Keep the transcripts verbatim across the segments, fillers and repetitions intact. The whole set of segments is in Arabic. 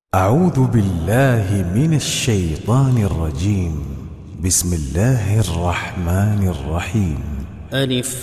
أعوذ بالله من الشيطان الرجيم. بسم الله الرحمن الرحيم. ألف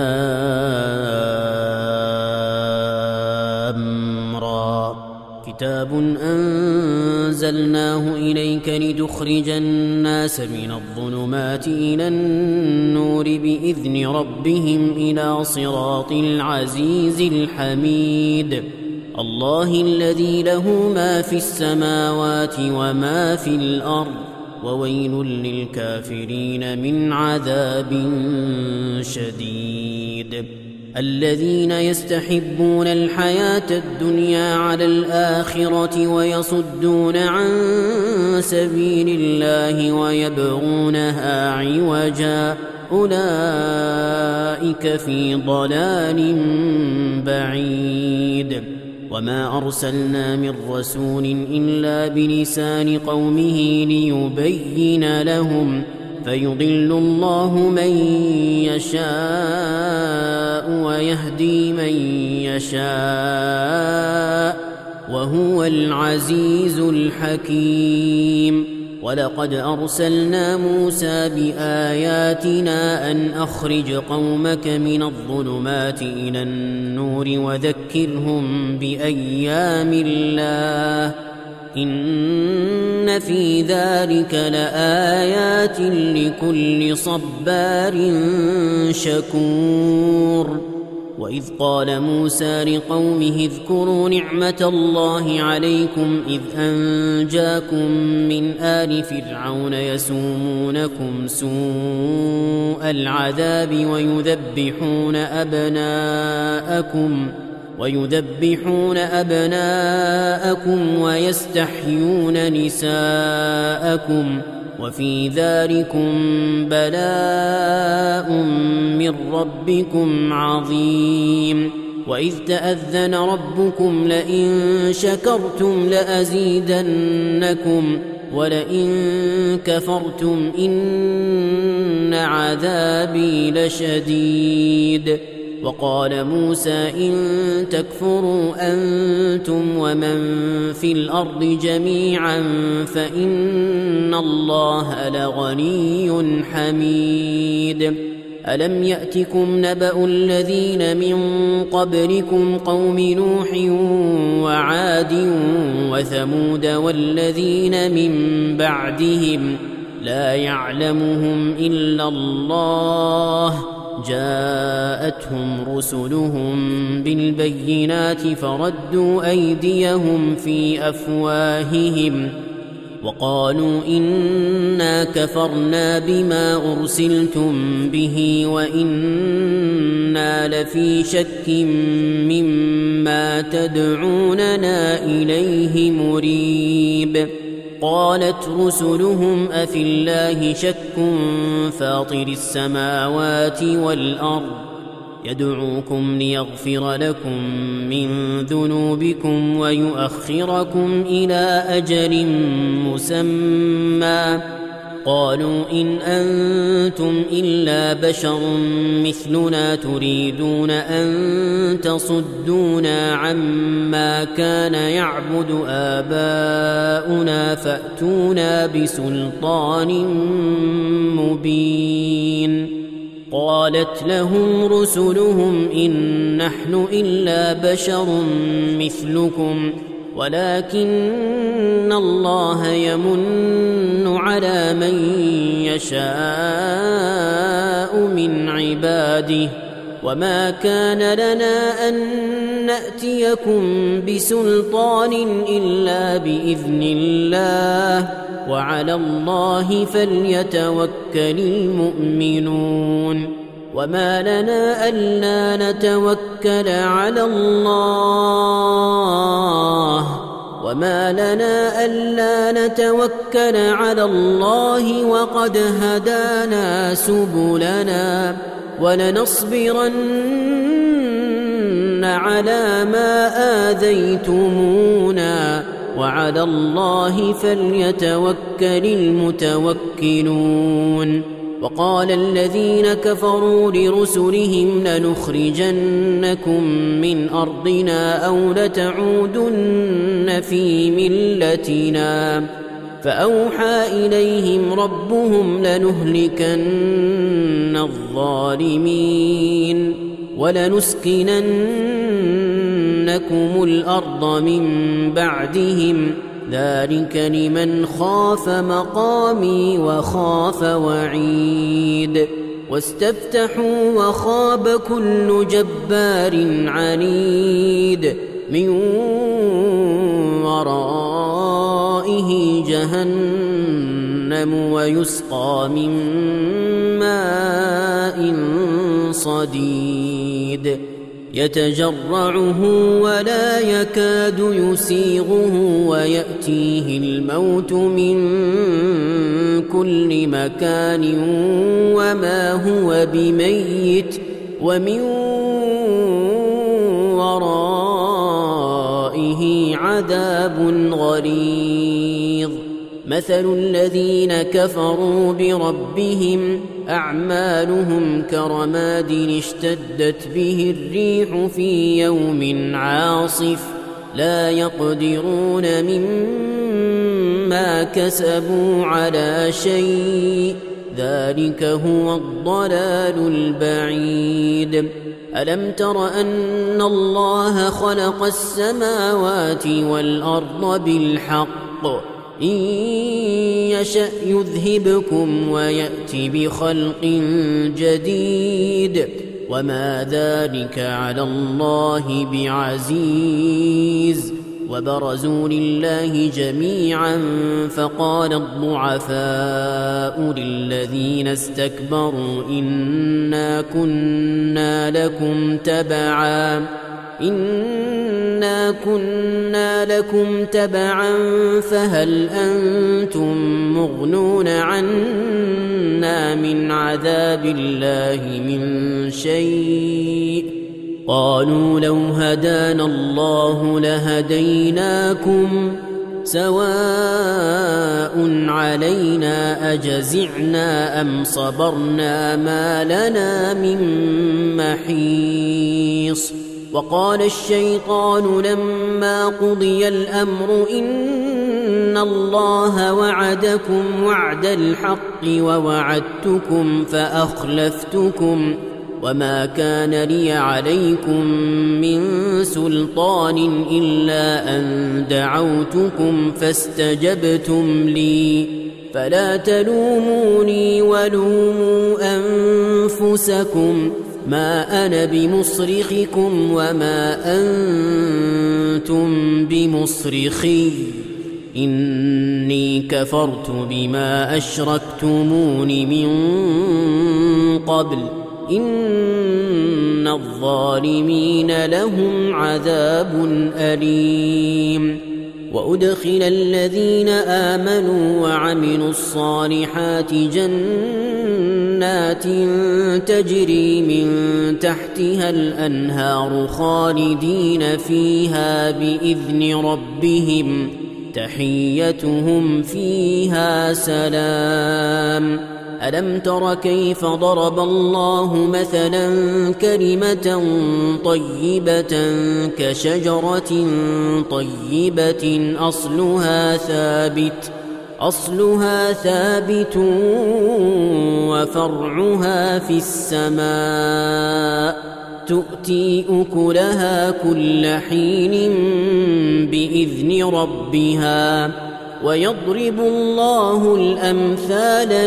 لام را. كتاب أنزلناه إليك لتخرج الناس من الظلمات إلى النور بإذن ربهم إلى صراط العزيز الحميد. الله الذي له ما في السماوات وما في الأرض، وويل للكافرين من عذاب شديد. الذين يستحبون الحياة الدنيا على الآخرة ويصدون عن سبيل الله ويبغونها عوجا، أولئك في ضلال بعيد. وما أرسلنا من رسول إلا بلسان قومه ليبين لهم، فيضل الله من يشاء ويهدي من يشاء، وهو العزيز الحكيم. ولقد أرسلنا موسى بآياتنا أن أخرج قومك من الظلمات إلى النور وذكرهم بأيام الله، إن في ذلك لآيات لكل صبار شكور. وإذ قال موسى لقومه اذكروا نعمة الله عليكم إذ أنجاكم من آل فرعون يسومونكم سوء العذاب ويذبحون أبناءكم ويذبحون أبناءكم ويستحيون نساءكم، وفي ذلكم بلاء من ربكم عظيم. وإذ تأذن ربكم لئن شكرتم لأزيدنكم ولئن كفرتم إن عذابي لشديد. وقال موسى إن تكفروا أنتم ومن في الأرض جميعا فإن الله لغني حميد. ألم يأتكم نبأ الذين من قبلكم قوم نوح وعاد وثمود والذين من بعدهم لا يعلمهم إلا الله، جاءتهم رسلهم بالبينات فردوا أيديهم في أفواههم وقالوا إنا كفرنا بما أرسلتم به وإنا لفي شك مما تدعوننا إليه مريب. قالت رسلهم أفي الله شك فاطر السماوات والأرض يدعوكم ليغفر لكم من ذنوبكم ويؤخركم إلى أجل مسمى. قالوا إن أنتم إلا بشر مثلنا تريدون أن تصدونا عما كان يعبد آباؤنا فأتونا بسلطان مبين. قالت لهم رسلهم إن نحن إلا بشر مثلكم ولكن الله يمن على من يشاء من عباده، وما كان لنا أن نأتيكم بسلطان إلا بإذن الله، وعلى الله فليتوكل المؤمنون. وما لنا ألا نتوكل على الله وما لنا ألا نتوكل على الله وقد هدانا سبلنا ولنصبرن على ما آذيتمونا، وعلى الله فليتوكل المتوكلون. وقال الذين كفروا لرسلهم لنخرجنكم من أرضنا أو لتعودن في ملتنا فأوحى إليهم ربهم لنهلكن الظالمين ولنسكننكم الأرض من بعدهم ذلك لمن خاف مقامي وخاف وعيد واستفتحوا وخاب كل جبار عنيد من ورائه جهنم ويسقى من ماء صديد يتجرعه ولا يكاد يسيغه ويأتيه الموت من كل مكان وما هو بميت ومن ورائه عذاب غليظ مثل الذين كفروا بربهم أعمالهم كرماد اشتدت به الريح في يوم عاصف لا يقدرون مما كسبوا على شيء ذلك هو الضلال البعيد ألم تر أن الله خلق السماوات والأرض بالحق إن يشأ يذهبكم ويأت بخلق جديد وما ذلك على الله بعزيز وبرزوا لله جميعا فقال الضعفاء للذين استكبروا إنا كنا لكم تبعا إنا كنا لكم تبعا فهل أنتم مغنون عنا من عذاب الله من شيء قالوا لو هدانا الله لهديناكم سواء علينا أجزعنا أم صبرنا ما لنا من محيص وقال الشيطان لما قضي الأمر إن الله وعدكم وعد الحق ووعدتكم فأخلفتكم وما كان لي عليكم من سلطان إلا أن دعوتكم فاستجبتم لي فلا تلوموني ولوموا أنفسكم ما أنا بمصرخكم وما أنتم بمصرخي إني كفرت بما أشركتمون من قبل إن الظالمين لهم عذاب أليم وأدخل الذين آمنوا وعملوا الصالحات جنات تجري من تحتها الأنهار خالدين فيها بإذن ربهم تحيتهم فيها سلام ألم تر كيف ضرب الله مثلا كلمة طيبة كشجرة طيبة أصلها ثابت أصلها ثابت وفرعها في السماء تؤتي أكلها كل حين بإذن ربها ويضرب الله الأمثال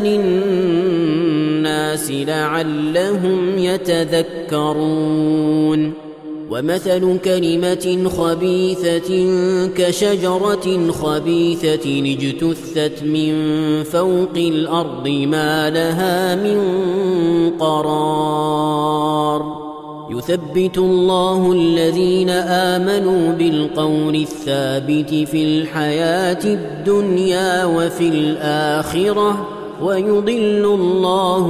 للناس لعلهم يتذكرون ومثل كلمة خبيثة كشجرة خبيثة اجتثت من فوق الأرض ما لها من قرار يثبت الله الذين آمنوا بالقول الثابت في الحياة الدنيا وفي الآخرة ويضل الله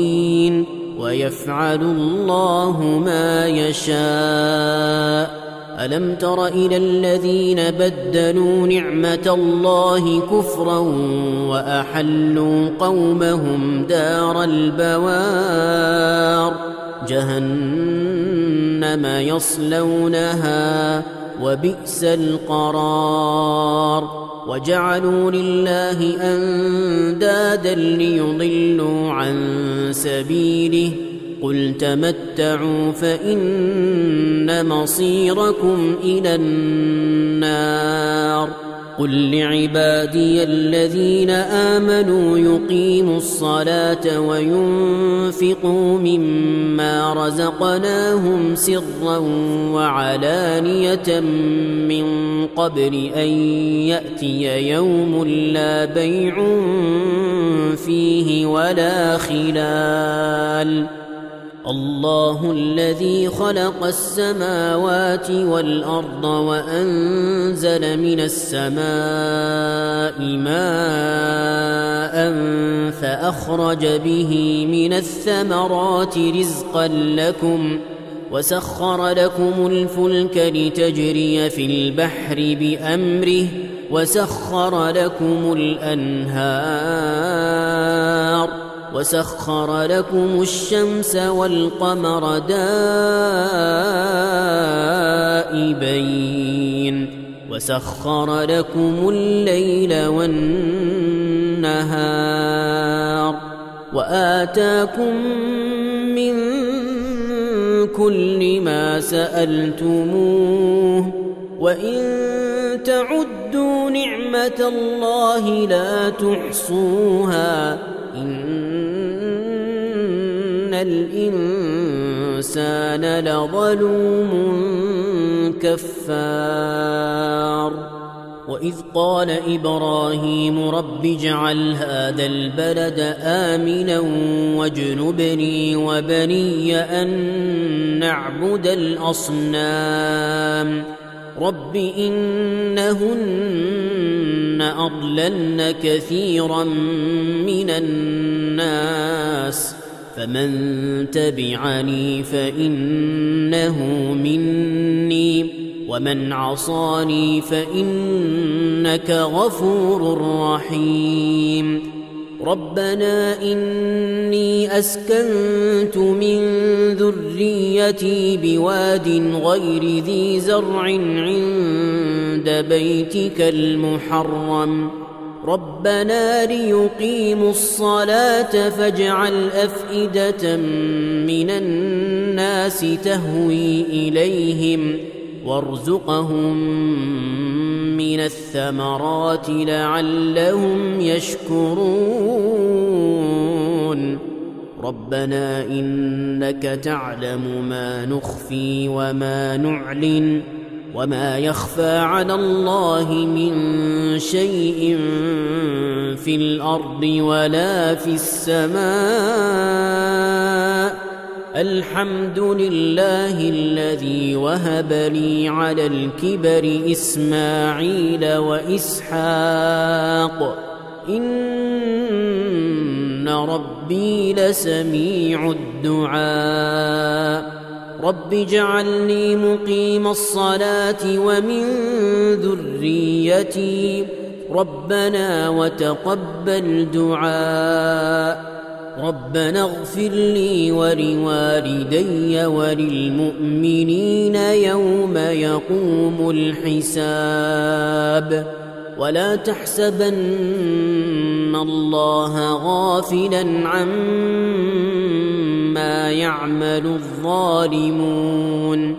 الظالمين ويفعل الله ما يشاء ألم تر إلى الذين بدلوا نعمة الله كفرا وأحلوا قومهم دار البوار جهنم يصلونها وبئس القرار وجعلوا لله أندادا ليضلوا عن سبيله قل تمتعوا فإن مصيركم إلى النار قل لعبادي الذين آمنوا يقيموا الصلاة وينفقوا مما رزقناهم سرا وعلانية من قبل أن يأتي يوم لا بيع فيه ولا خلال الله الذي خلق السماوات والأرض وأنزل من السماء ماء فأخرج به من الثمرات رزقا لكم وسخر لكم الفلك لتجري في البحر بأمره وسخر لكم الأنهار وسخر لكم الشمس والقمر دائبين وسخر لكم الليل والنهار وآتاكم من كل ما سألتموه وإن تعدوا نعمة الله لا تحصوها إن الإنسان لظلوم كفار وإذ قال إبراهيم رب اجعل هذا البلد آمنا واجنبني وبني أن نعبد الأصنام رب إنهن أضللن كثيرا من الناس فمن تبعني فإنه مني ومن عصاني فإنك غفور رحيم ربنا إني أسكنت من ذريتي بواد غير ذي زرع عند بيتك المحرم ربنا ليقيموا الصلاة فاجعل أفئدة من الناس تهوي إليهم وارزقهم من الثمرات لعلهم يشكرون ربنا إنك تعلم ما نخفي وما نعلن وما يخفى على الله من شيء في الأرض ولا في السماء الحمد لله الذي وهب لي على الكبر إسماعيل وإسحاق إن ربي لسميع الدعاء رب اجعلني مقيم الصلاة ومن ذريتي ربنا وتقبل دعاء ربنا اغفر لي ولوالدي وللمؤمنين يوم يقوم الحساب ولا تحسبن الله غافلا عما يعمل الظالمون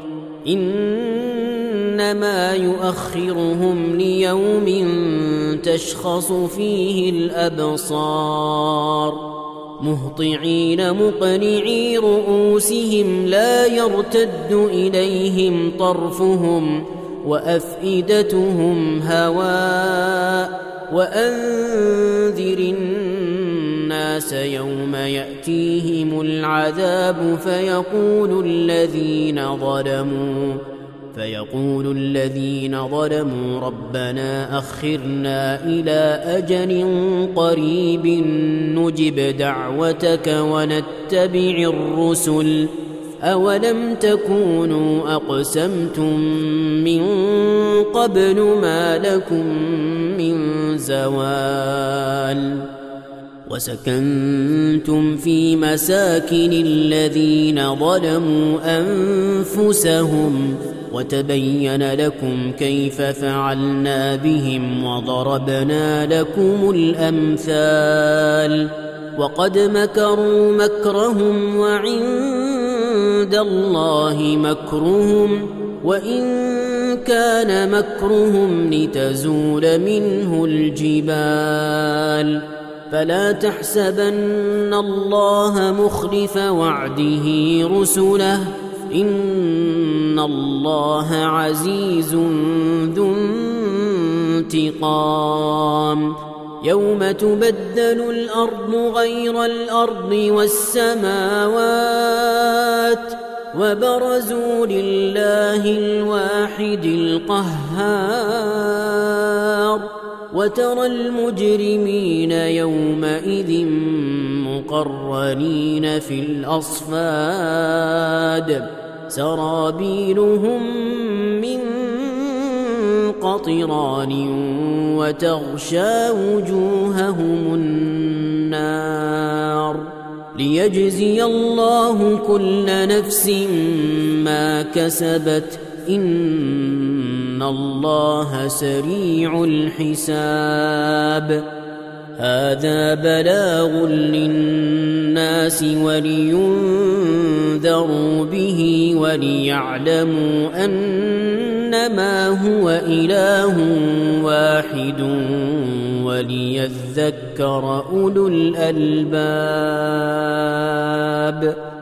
إنما يؤخرهم ليوم تشخص فيه الأبصار مهطعين مقنعي رؤوسهم لا يرتد إليهم طرفهم وأفئدتهم هواء وأنذر الناس يوم يأتيهم العذاب فيقول الذين ظلموا فيقول الذين ظلموا ربنا أخرنا إلى أجل قريب نجب دعوتك ونتبع الرسل أولم تكونوا أقسمتم من قبل ما لكم من زوال وسكنتم في مساكن الذين ظلموا أنفسهم وتبين لكم كيف فعلنا بهم وضربنا لكم الأمثال وقد مكروا مكرهم وعند الله مكرهم وإن كان مكرهم لتزول منه الجبال فلا تحسبن الله مخلف وعده رسله إن الله عزيز ذو انتقام يوم تبدل الأرض غير الأرض والسماوات وبرزوا لله الواحد القهار وترى المجرمين يومئذ مقرنين في الأصفاد سرابيلهم من قطران وتغشى وجوههم النار ليجزي الله كل نفس ما كسبت إن الله سريع الحساب هذا بلاغ للناس ولينذروا به وليعلموا أنما هو إله واحد وليذكر أولو الألباب.